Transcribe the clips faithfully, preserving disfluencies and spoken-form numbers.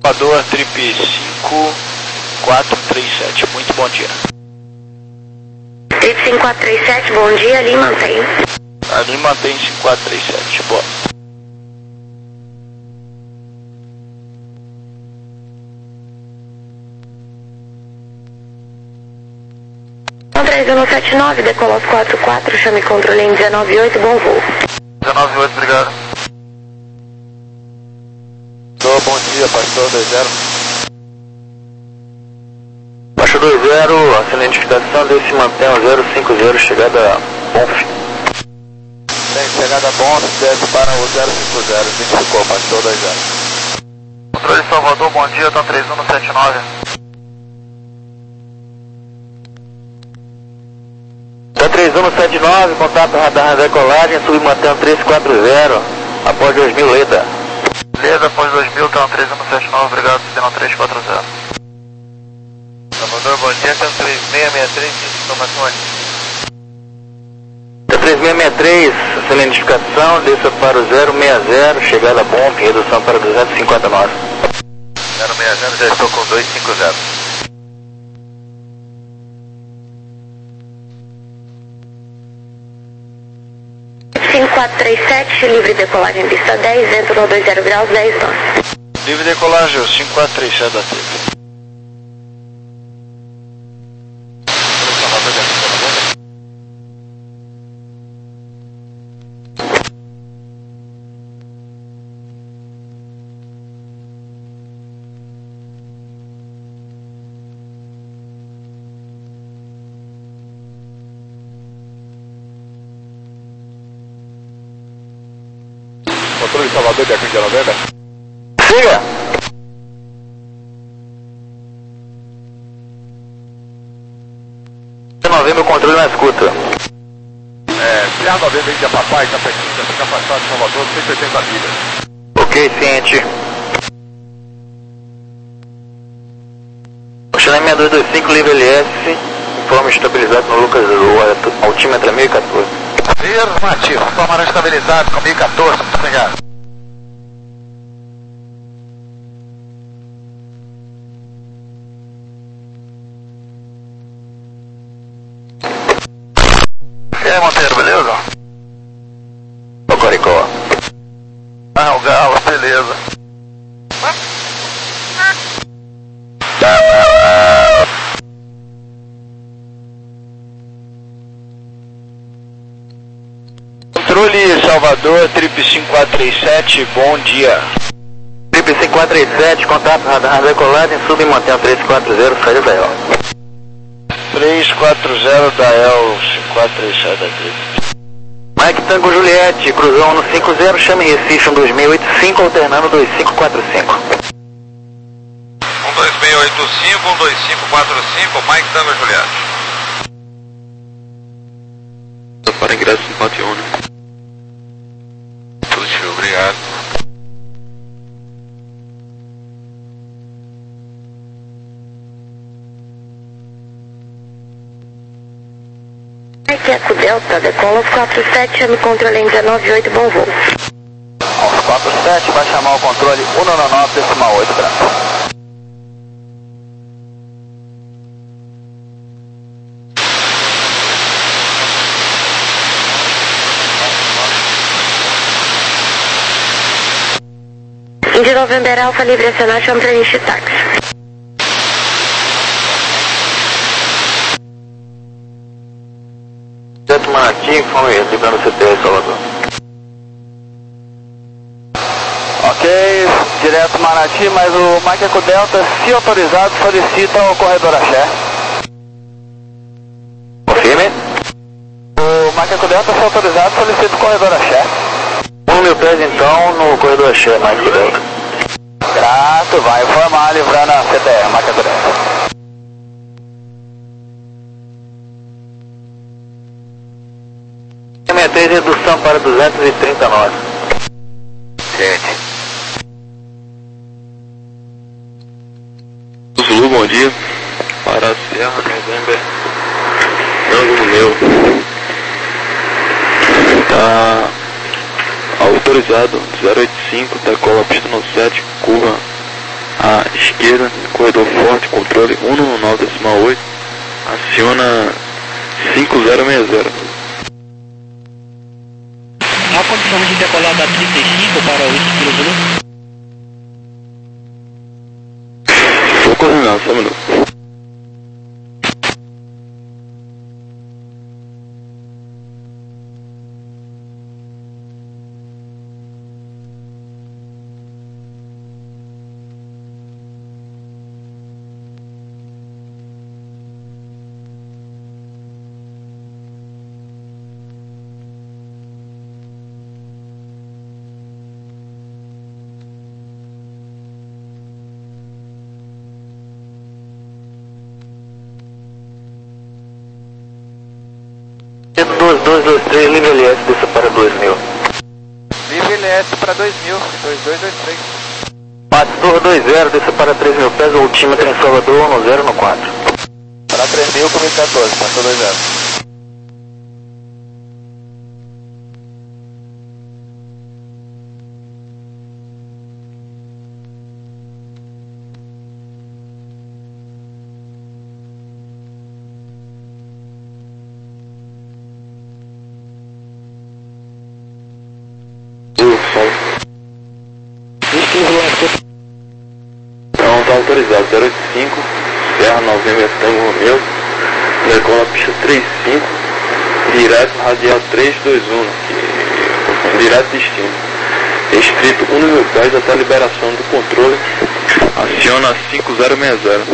Salvador, trip cinco quatro três sete, muito bom dia. Trip cinco quatro três sete, bom dia, ali mantém. Ali mantém cinco quatro três sete, boa. três um sete nove, decola aos quatro quatro, chame controle em dezenove oito, bom voo. dezenove oito, obrigado. Tô, bom dia, pastor dois zero. Baixo dois zero, a identificação desse mantém o zero cinco zero, chegada Bonf. Tem chegada Bonf, desce para o zero cinco zero, identificou, pastor dois zero. Controle Salvador, bom dia, tá três um sete nove. Tá três um sete nove, contato radar decolagem, submantendo três quatro zero, após dois mil, letra. Beleza, após dois mil, tá três um sete nove, obrigado, sistema três quatro zero. Salvador, bom dia, tá três seis seis três, informações. Tá três seis seis três, essa identificação, desça para o zero seis zero, chegada Bonf, redução para duzentos e cinquenta e nove. zero seis zero, já estou com dois cinco zero. cinco quatro três sete, livre decolagem pista dez, vento no dois zero graus, dez nós. Livre decolagem, cinco quatro três sete da T V. Controle Salvador de Aquim de noventa. Siga! noventa, o controle na escuta. É, Sierra noventa de Papai, tá pertinho, fica afastado de Salvador, cento e oitenta milhas. Ok, ciente. Chilene seis dois dois cinco, livre L S, informe estabilizado no Lucas do altímetro mil e quatorze. Afirmativo, informarão estabilizado com mil e quatorze, obrigado. E aí, Monteiro, beleza? Ô, Coricó. Ah, o Galo, beleza. Controle Salvador, trip cinco quatro três sete, bom dia. Trip cinco quatro três sete, contato radar decolagem, sub e mantém três quatro zero, saída da E L. três quatro zero da E L, cinco quatro três sete da Trip. Mike Tango Juliette, cruzou no cinco zero, chame Recife um dois seis oito cinco, alternando dois cinco quatro cinco. um dois seis oito cinco, um dois cinco quatro cinco, Mike Tango Juliette. Para ingresso cinquenta e um, né? Positivo, obrigado. Aqui é Eco Delta, decola aos quatro sete, chame controle em dezenove oito, bom voo. Aos quatro sete, vai chamar o controle um nove nove, decimal oito, branco. De November Alfa, livre acionar, chame para encher táxi. Direto Manati, informe livrando o C T S, Salvador. Ok, direto Manati, mas o Mike Eco Delta, se autorizado, solicita o corredor Axé. Confirme. O Mike Eco Delta, se autorizado, solicita o corredor Axé. Um mil pés então no corredor Axé, Mike Eco Delta. Grato, vai informar, livrando a C T R, Mike Eco Delta. sessenta e três, redução para duzentos e trinta e nove. Gente. Zulu, bom dia. Para Sierra November, ângulo meu. Tá autorizado, zero oito cinco, decola pista no sete, curva à esquerda, corredor forte, controle um nove nove decimal oito, aciona cinco zero seis zero. Há condições de decolar da trinta e cinco para o Whisky Kilo Zulu? Estou coordenando, só um minuto. dois dois dois três, livre L S, desça para dois mil. Livre L S para dois mil, dois dois dois três. Pastor dois zero, desça para três mil pés, altímetro em Salvador, um zero no quatro. Para três mil, comigo quatorze, Pastor dois zero. Então está autorizado zero oito cinco, Serra Novembro Tango Romeu, decola pista trinta e cinco, direto radial trezentos e vinte e um, que, direto destino. Restrito um mil pés até a liberação do controle, aciona cinco zero seis zero.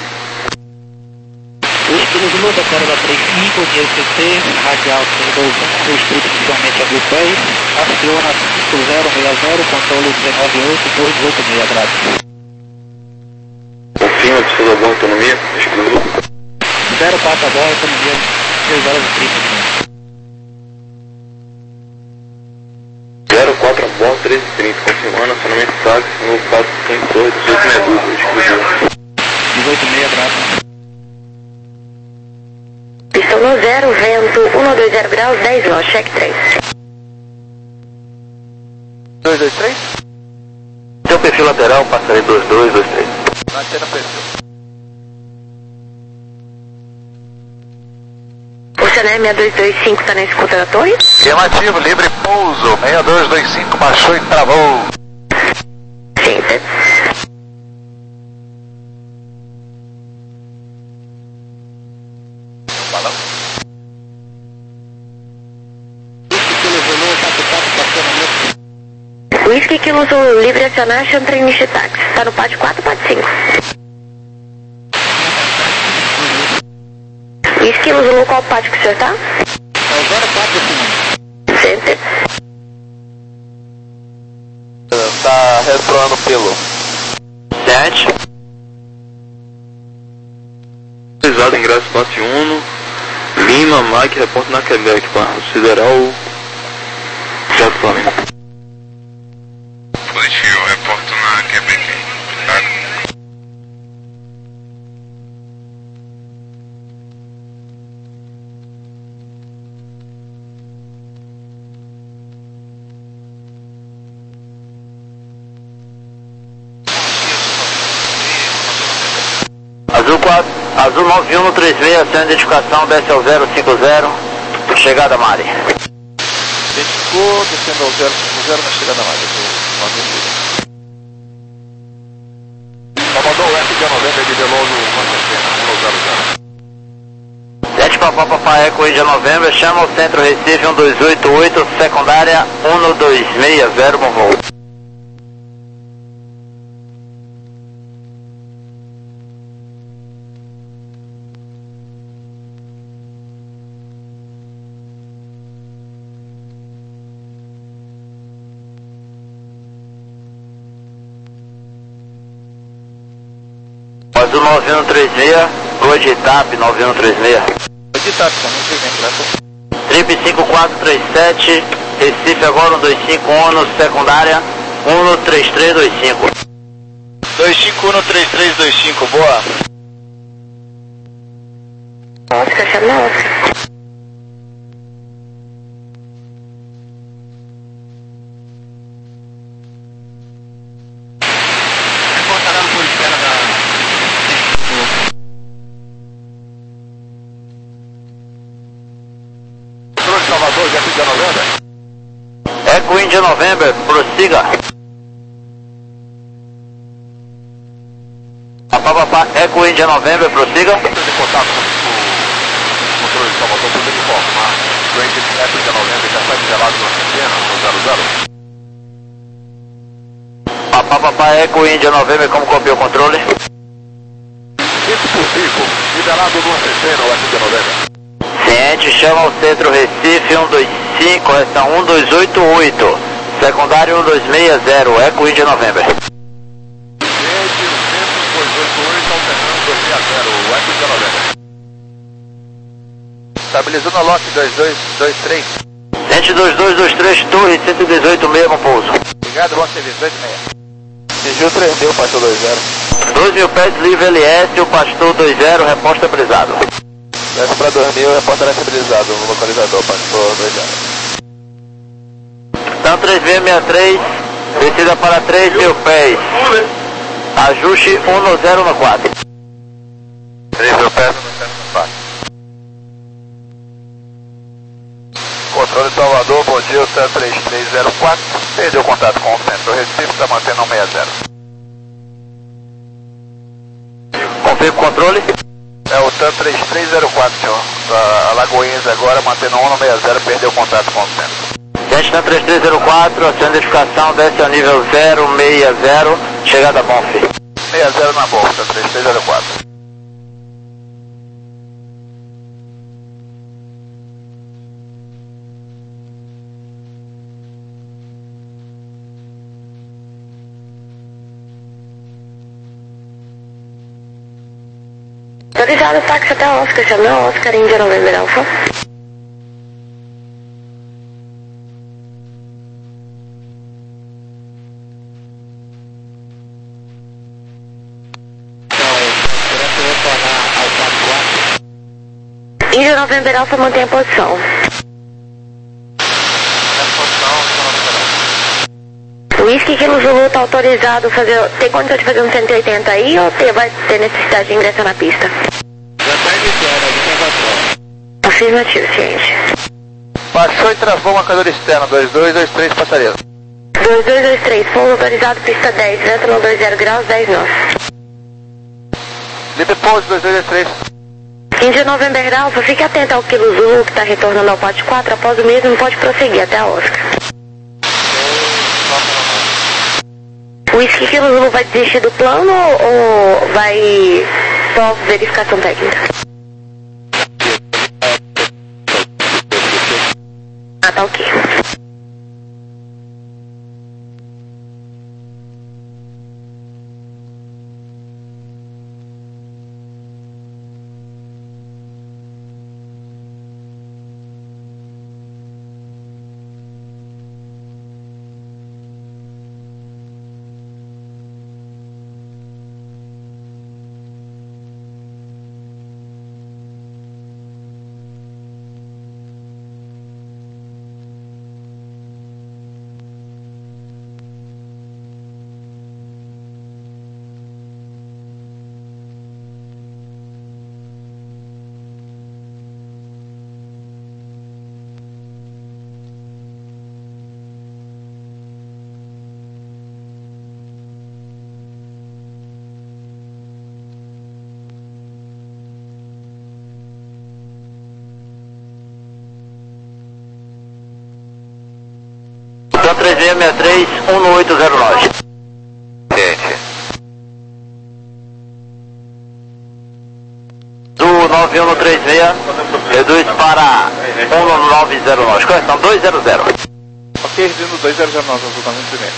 Whisky Kilo Zulu, declara da trinta e cinco, D C C, radial trezentos e vinte e um, restrito inicialmente a mil pés, aciona cinco zero seis zero, controle dezenove oito, dois oito seis, grade. Confirma de sua boa autonomia, exclusivo. zero quatro a bordo, autonomia três horas e trinta minutos. zero quatro a bordo, treze e trinta, confirmando acionamento táxi no quatro cinco dois, dezoito seis dois, exclusivo. dezoito seis, grade. Pistão no zero, vento um dois zero graus, dez nós, check três. dois dois três? Seu perfil lateral, passarei dois dois dois três. Na antena perfil. O Cené seis dois dois cinco está na escuta da torre? Afirmativo, livre pouso, seis dois dois cinco, baixou e travou. Sim, tá. Balão. Whisky Kilo Zulu, livre acionar, Chantra Initial Taxi. Está no pátio quatro, pátio cinco. Whisky Kilo Zulu, qual pátio que o senhor está? É o zero quatro, Center. Está retroando pelo sete. Autorizado ingresso classe um, Lima, Mike, repórter na Quebec, para Sideral, Teatro Flamengo. Positivo, reporto na Quebec. Tá? Azul quatro, Azul nove um no três seis, sem identificação, desce ao zero cinco zero, chegada Mari. Identificou, descendo ao zero cinco zero na chegada mais. Só mandou o F de novembro de Veloso, uma centena, um zero zero. sete Papá Papai Eco, Índia Novembro, chama o centro Recife um dois oito oito, secundária um dois seis zero, bom voo. Azul nove um três seis, Rua de Itap nove um três seis. Rua de Itap, também tem vento, né? Trip cinco quatro três sete, Recife agora um dois cinco um no secundária um três três dois cinco. dois cinco um três três dois cinco, boa. Oscar, chama na Oscar. Reportará no India November. Eco India November, prossiga. Papá, papá, Eco India November, prossiga. Estou em contato com o controle de Salvador, por informar que o Eco India November já está nivelado na antena, no zero zero. Papá, papá, Eco India November, como copiou o controle? cinco por cinco, nivelado no antena, o Eco India November. Ciente, chama o centro Recife um dois cinco, resta um dois oito oito. Secundário um dois seis zero, Eco India November. Ciente, o centro dois oito oito, alternando dois seis zero, o Eco India November. Estabilizando a lock dois dois dois três. Ciente dois dois dois três, torre cento e dezoito mesmo, pouso. Obrigado, lock dezoito seis. Sigil três mil, pastor dois zero. dois mil pés, livre L S, o pastor dois zero, reposta brisado. Desce para dois mil, repórter estabilizado no localizador, pastor dois zero. Então três seis seis três, descida para três mil pés. Ajuste um no zero no quatro. três mil pés no zero no quatro. Controle Salvador, bom dia, o TAM três três zero quatro. Perdeu contato com o centro Recife, está mantendo um seis zero. Confirma o controle. É o TAM três três zero quatro, senhor. A Lagoinhas agora, mantendo um no seis zero, perdeu contato com o centro. Ciente TAM três três zero quatro, a sua identificação desce ao nível zero seis zero, chegada bom, filho. seis zero na bolsa, três três zero quatro. Autorizado táxi até Oscar, chamou Oscar India November Alpha. India November Alpha mantém a posição. O Whisky Kilo Zulu está autorizado a fazer. Tem condição de fazer um cento e oitenta aí ou tem, vai ter necessidade de ingressar na pista? Já está iniciando, a gente vai. Afirmativo, ciente. Baixou e travou marcador externo, dois dois dois três, passaria. dois dois dois três, pouso autorizado, pista dez, vento no dois zero graus, dez nós. Livre pouso, dois dois dois três. India November Alpha, fique atento ao Kilo Zulu que está retornando ao pote quatro, após o mesmo pode prosseguir até a Oscar. O Whisky Kilo Zulu vai desistir do plano ou vai só verificação técnica? Ah, tá ok. Então três seis seis três, um no oito zero nove. Ciente. Do nove um no três seis, reduz para um no nove zero nove. Correção dois zero zero. Ok, reduzindo dois zero zero nove, absolutamente primeiro.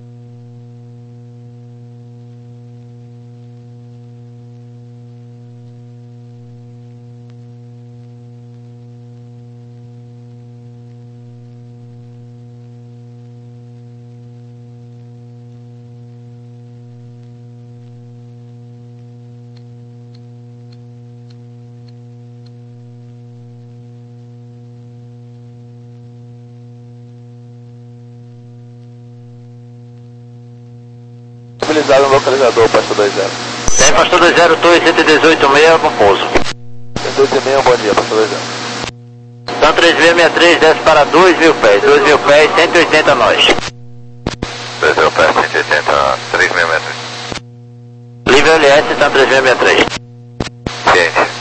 Estabilizado no localizador, pastor dois zero. Tem pastor dois zero, torre cento e dezoito meia, bom pouso. dois e meio, bom dia, pastor dois zero. Então três seis seis três, desce para dois mil pés, dois mil pés, cento e oitenta nós. dois mil pés, cento e oitenta, três seis seis três. Livre L S, então três seis seis três. Ciente.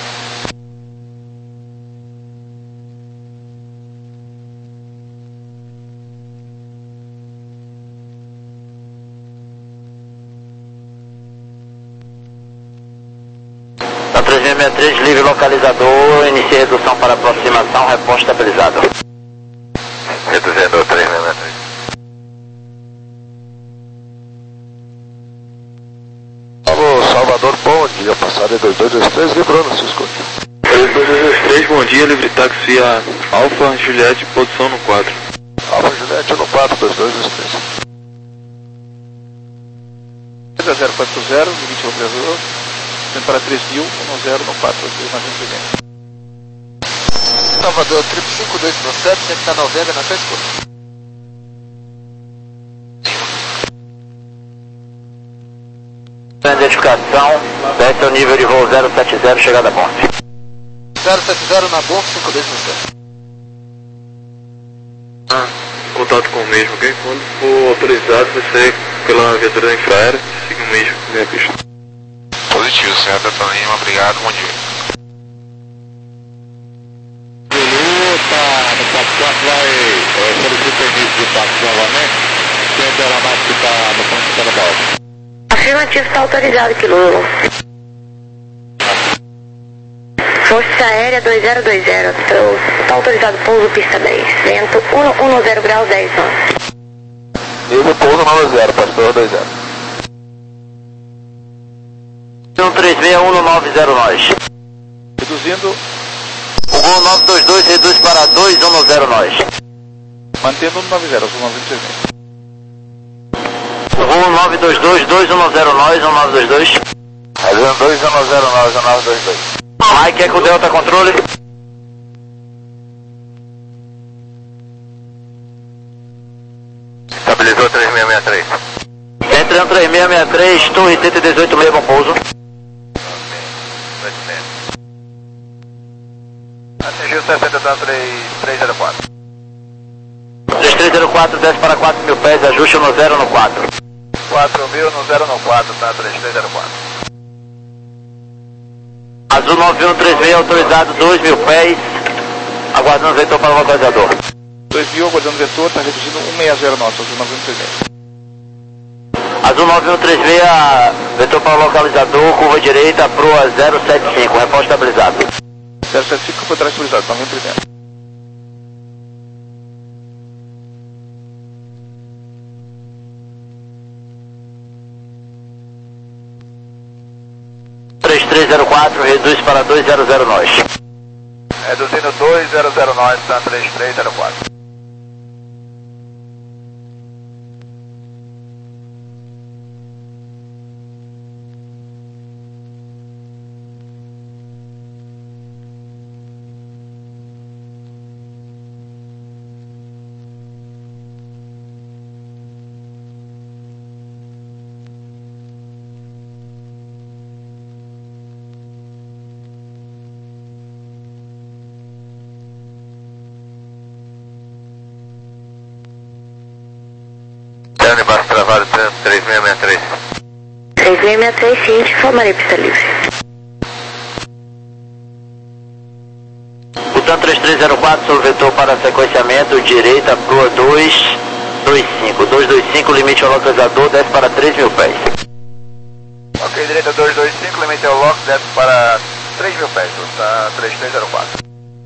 Então três seis seis três, livre localizador, inicia redução para aproximação, reposto estabilizado. Reduzindo três seis seis três. Alô, Salvador, bom dia, passada dois dois dois três, livrou no Cisco. dois dois dois três, bom dia, livre táxi a Alfa Juliette, posição no quatro. Alfa Juliette no quatro, dois dois dois três. zero quatro zero, limite localizador, vem para três mil, um zero no quatro, dois nove três. Salvador, triplo cinco dois sete, sempre está novembro na sua escuta. Identificação, desce ao nível de voo zero sete zero, chegada a ponte. zero sete zero na bomba, cinco dois sete. Ah, contato com o mesmo, ok? Quando for autorizado, vai ser pela viatura da infraero, siga o mesmo, vem a pista. Positivo, senhor Delta Lima, obrigado, bom dia. Luta, no quatro quatro vai solicitar permisso de táxi novamente. Tem a aeronáutica que está no ponto de balde. Afirmativo, está autorizado, quilômetro. Força Aérea dois zero dois zero, está autorizado pouso pista dez, vento um zero grau dez nós. Nível pouso nove zero, pastor dois zero. um três seis um nove zero nós. Reduzindo, O voo nove dois dois reduz para dois um zero nós. mantendo um nove zero, um nove três seis. O voo nove dois dois, dois um zero nós, um nove dois dois. Fazendo dois um zero nove, um nove dois dois. Mike Eco Delta controle. Estabilizou três seis seis três. Entrando três seis seis três, Torre T T dezoito meio, bom pouso. Atingiu sessenta, três zero quatro. três três zero quatro, desce para quatro mil pés, ajuste no zero no quatro. quatro mil no zero no quatro, tá? três três zero quatro. Azul nove um três seis autorizado dois mil pés, aguardando o vetor para o localizador. dois mil, aguardando o vetor, está reduzindo um seis zero nosso, azul nove um três seis. Azul nove um três seis, vetor para o localizador, curva direita, proa zero sete cinco, reposto estabilizado. zero sete cinco foi atrás autorizado, nove um três seis. três três zero quatro, reduz para dois zero zero nós. Reduzindo dois zero zero nós, tá? três três zero quatro. Terno embaixo travado, três seis seis três. três seis seis três, sim, informarei pista livre. Butano três três zero quatro, sobre vetor para sequenciamento, direita, proa dois dois cinco. dois dois cinco, limite ao localizador, desce para três mil pés. Ok, direita dois dois cinco, limite ao lock, desce para três mil pés, tá? três três zero quatro.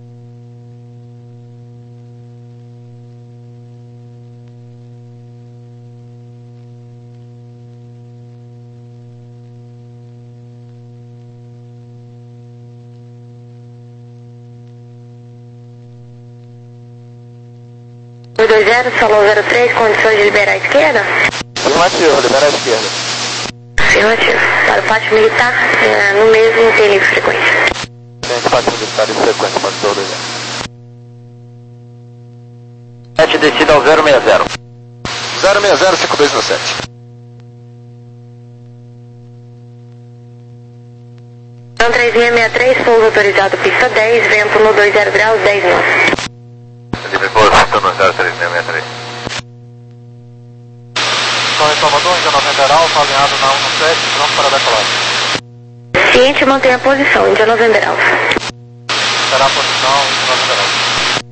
dois dois zero, Solo zero três, condições de liberar a esquerda? Afirmativo, liberar a esquerda. Afirmativo. Para o pátio militar, é, no mesmo tem livre frequência. Tem pátio militar em frequência, pastor dois zero. sete descida ao zero seis zero. zero seis zero, cinco dois sete. Então três seis seis três, pouso autorizado pista dez, vento no dois zero graus, dez nós. Repouso no zero três seis seis três. Então, em Salvador, Índia November Alfa, alinhado na um um sete, pronto para decolagem. Ciente, mantenha a posição, Índia November Alfa. Será a posição, Índia November Alfa.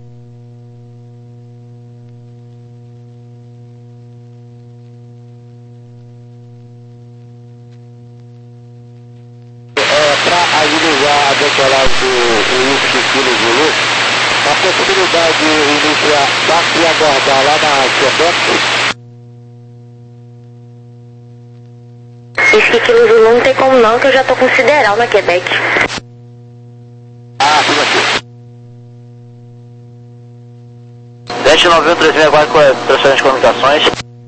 Para agilizar a decolagem do Whisky Kilo Zulu, a possibilidade de iniciar daqui a aguardar lá na Quebec. Whisky Kilo Zulu não tem como não, que eu já tô com sideral na Quebec. Ah, tudo aqui. sete nove um três seis quatro, transferência de comunicações.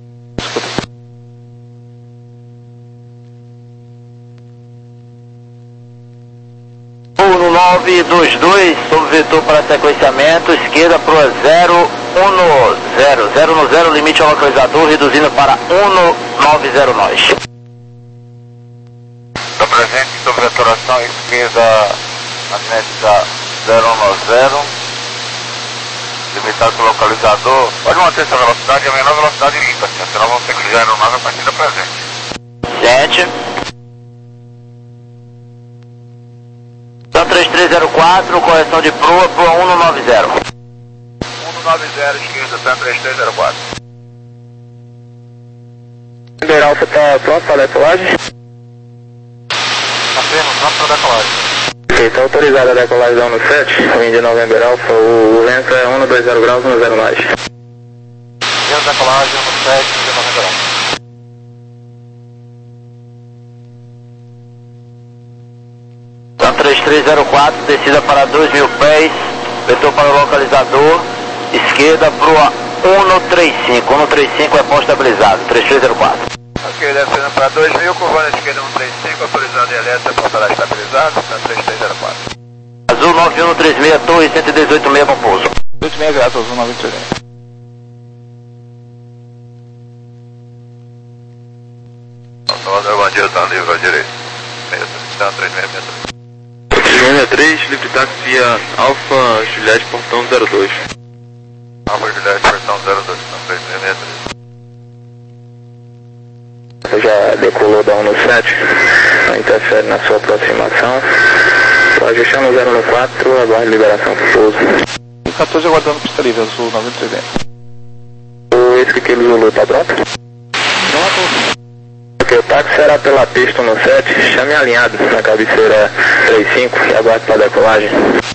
nove dois dois, sob vetor para sequenciamento, esquerda para o zero um zero, zero no zero, limite ao localizador, reduzindo para um nove zero nós. Está presente sob vetoração esquerda, magnética zero um zero, limitado pelo localizador. Pode manter essa velocidade, a menor velocidade limpa, senão vamos ter que ligar a aeronave a partir da presente. sete. três três zero quatro, correção de proa, proa um nove zero. um nove zero, esquerda, Sam três três zero quatro. Liberal, você está pronto para a decolagem? Tá firme, pronto para decolagem. Ok, está autorizada a decolagem da um sete, o India November Alpha, o vento é um dois zero graus, um zero mais. Primeira decolagem, um sete, Índia November Alfa. três três zero quatro, descida para dois mil pés, vetor para o localizador, esquerda, proa um três cinco, um três cinco é ponto estabilizado, três três zero quatro. Ok, descendo para dois mil, curvando a esquerda um três cinco, autorizando a elétrica para operar estabilizado, Sam três três zero quatro. Azul nove um três seis, torre cento e dezoito seis com pouso. oito seis graus, Azul nove três seis. Salvador Bandido está livre à direita. Sam três seis seis três. Juliana três, livre taxia Alfa Juliette Portão zero dois. Alfa Juliette Portão zero dois, Sam três seis seis três. Você já decolou da um sete, não interfere na sua aproximação. Estou ajustando o zero quatro, aguarde liberação para pouso. quatorze aguardando pista livre, Azul nove três seis. O Whisky Kilo Zulu está pronto? Pronto. Ok, o táxi será pela pista um sete, chame alinhado na cabeceira três cinco e aguarde para a decolagem.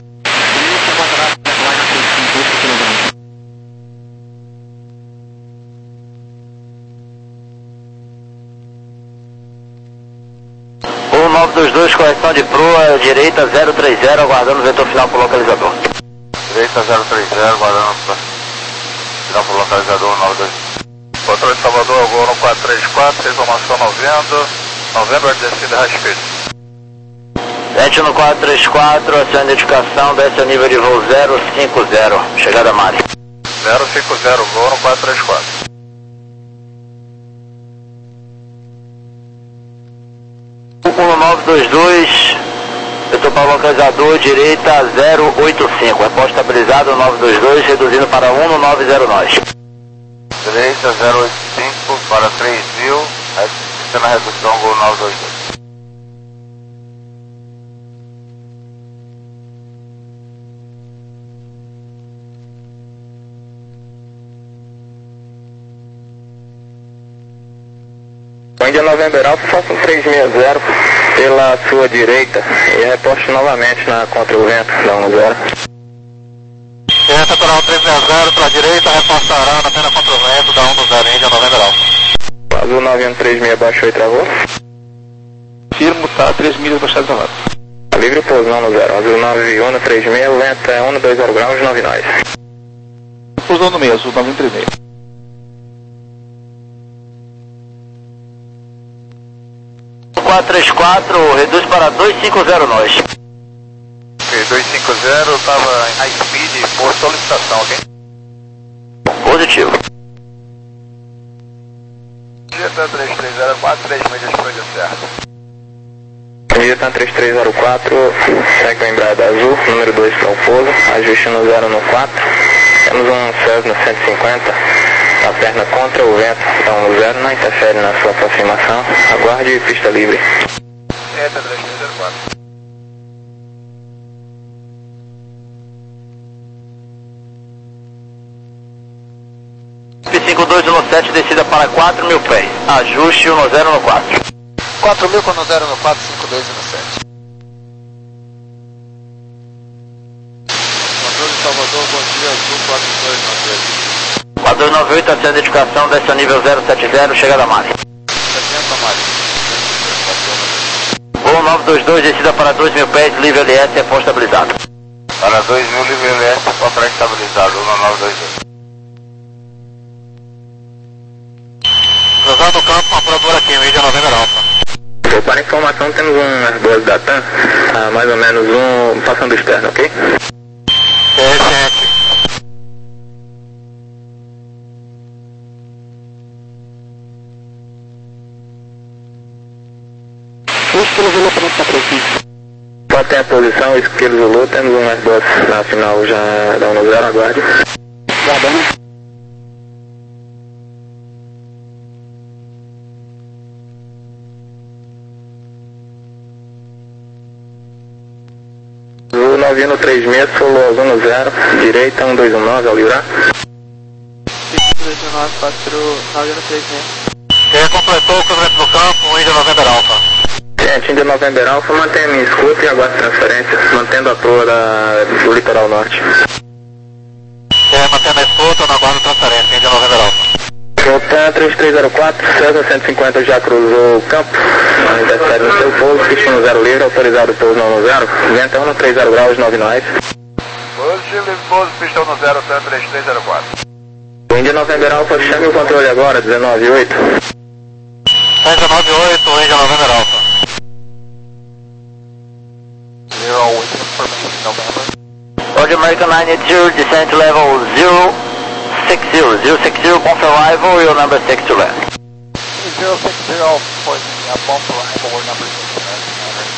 um nove dois dois, correção de proa, direita zero três zero, aguardando o vetor final para o localizador. Direita zero três zero, aguardando para final para o localizador nove dois. Controle de Salvador, voo no quatro três quatro, informação novembro, novembro de descida respeito. Sete no quatro três quatro, a sua identificação, desce a nível de voo zero cinco zero, chegada a Mari. zero cinco zero, voo no quatro três quatro. um nove dois dois, vetor para o localizador, direita zero oito cinco, reposto estabilizado nove dois dois, reduzindo para um nove zero nós. Direita zero oito cinco para três mil, sistema redução, voo nove dois dois. Índia November Alpha, faça um três seis zero pela sua direita e reposte novamente na contra o vento da um zero. Direita para um três seis zero, para a direita, reforçará na pena contra o vento da um zero, Índia November Alfa. Azul nove um três seis baixou e travou. Firmo, tá, três milhas baixado e travado. Livre pouso não no zero. Azul nove um três seis, o vento é um dois zero graus, nove nós. Pousou no meio, Azul nove um três seis. quatro três quatro, reduz para dois cinco zero nós. Ok, dois cinco zero, estava em high speed por solicitação, ok? Positivo. Dieta três três zero quatro, três milhas para o certo. Dieta três três zero quatro, segue o embrague azul, número dois para o pouso, ajuste no zero no quatro, Temos um Cessna cento e cinquenta, a perna contra o vento, então o zero não interfere na sua aproximação. Aguarde pista livre. É, três três zero quatro. cinco dois um sete, descida para quatro mil pés. Ajuste um zero no quatro. quatro mil com um zero no quatro, cinco dois um sete. Controle de Salvador, bom dia, Azul quatro dois nove oito. quatro dois nove oito, acende a identificação, desce ao nível zero sete zero, chega da Mari. setenta Marinho. Voo nove dois dois, descida para dois mil pés, livre L S, é ponto estabilizado. Para dois mil, livre L S, ponto pré-estabilizado, um nove dois dois. Cruzando o campo, uma apura aqui, Índia Novembro Alfa. Para informação, temos um Airbus da TAM, a mais ou menos um, passando externo, ok? Excelente. Esquilo Zulu para quatro três cinco. Pode ter a posição, Esquilo Zulu, temos um Airbus na final já da um zero, aguarde. Guardando. Zulu nove um três seis, solo azul no zero, direita um dois um nove, ao livrar. dois um nove quatro nove um três seis. Quem completou o cruzamento do campo, Índia Novembro Alfa. Gente, Índia Novembro Alfa, mantenha minha escuta e aguarde transferência, mantendo a proa da, do litoral norte. Quem mantendo a escuta, não aguarda transferência, Índia Novembro Alfa. Voltan três três zero quatro, Cessna cento e cinquenta já cruzou o campo, interfere no seu pouso, pista no zero livre, autorizado o pouso não no zero, vento é um três zero graus, nove nós. Positivo, livre pouso, pistão no zero, três três zero quatro. Índia Novembro Alfa, chame o controle agora, dezenove oito. dezenove oito, Índia Novembro Alfa. zero oito, information November. Roger American nine eight zero, descent level zero six zero, zero six zero, bump arrival, your number six to land. zero six zero, pointing up bump arrival, or number six to land.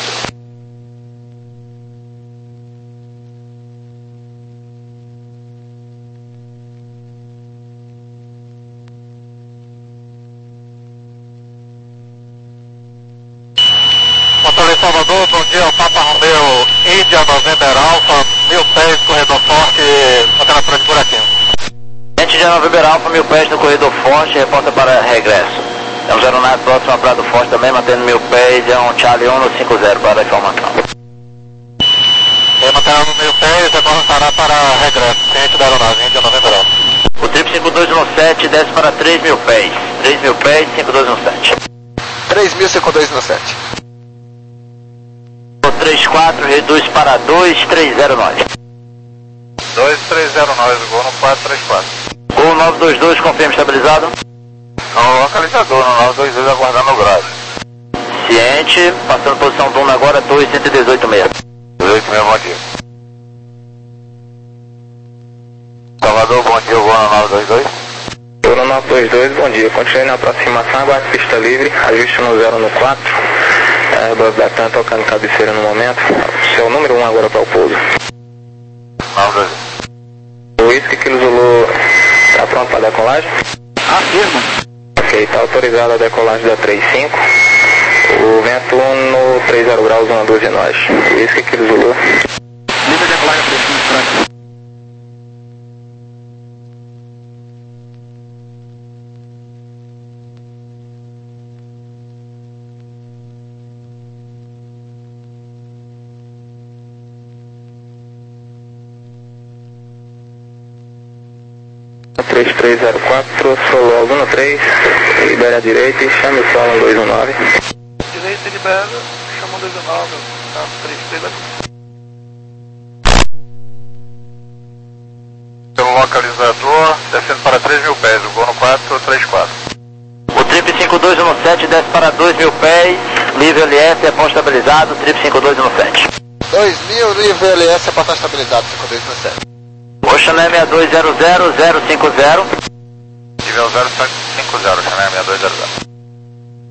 Controle Salvador, bom dia, Papa Romeo, Índia Novembro Alfa, mil pés, corredor forte, mantendo por de buraquinho. Índia Novembro Alfa, mil pés no corredor forte, reporta para regresso. Temos aeronave próxima a Prado Forte também, mantendo mil pés, é um Charlie um no cinco zero para a informação. Quem mantendo mil pés, reportará para regresso, ciente da aeronave, Índia Novembro Alfa. O trip cinco dois um sete desce para três mil pés, três mil pés, cinco dois um sete. três mil, cinco dois um sete. três quatro, reduz para dois três zero nove. dois três zero nove, gol no quatro três quatro. Gol nove dois dois, confirma estabilizado. No localizador, no nove dois dois, aguardando o grade. Ciente, passando posição do um agora, dois cento e dezoito meia. dezoito meia, bom dia. Salvador, bom dia, gol no nove dois dois. Gol no nove dois dois, bom dia. Continue na aproximação, aguarde pista livre, ajuste no zero no quatro. Airbus da TAM tocando cabeceira no momento. Seu número um agora para o pouso. nove dois dois. O Whisky Kilo Zulu está pronto para a decolagem? Afirma. Ok, está autorizada a decolagem da três cinco. O vento um no três zero graus, uma doze nós. Whisky Kilo Zulu. Livre de placa três cinco, Franca. três três zero quatro, solo azul no três, libera a direita e chame o solo dois um nove. Direita libera, chama dois um nove, tá, três três zero quatro. Pelo localizador, descendo para três mil pés, o gol no quatro três quatro. O trip cinco dois um sete desce para dois mil pés, livre L S, é ponto estabilizado, trip cinco dois um sete. dois mil, livre L S, é para estar estabilizado, cinco dois um sete. Ocean seis dois zero zero zero cinco zero. Nível zero cinco zero, Chanel seis dois zero zero.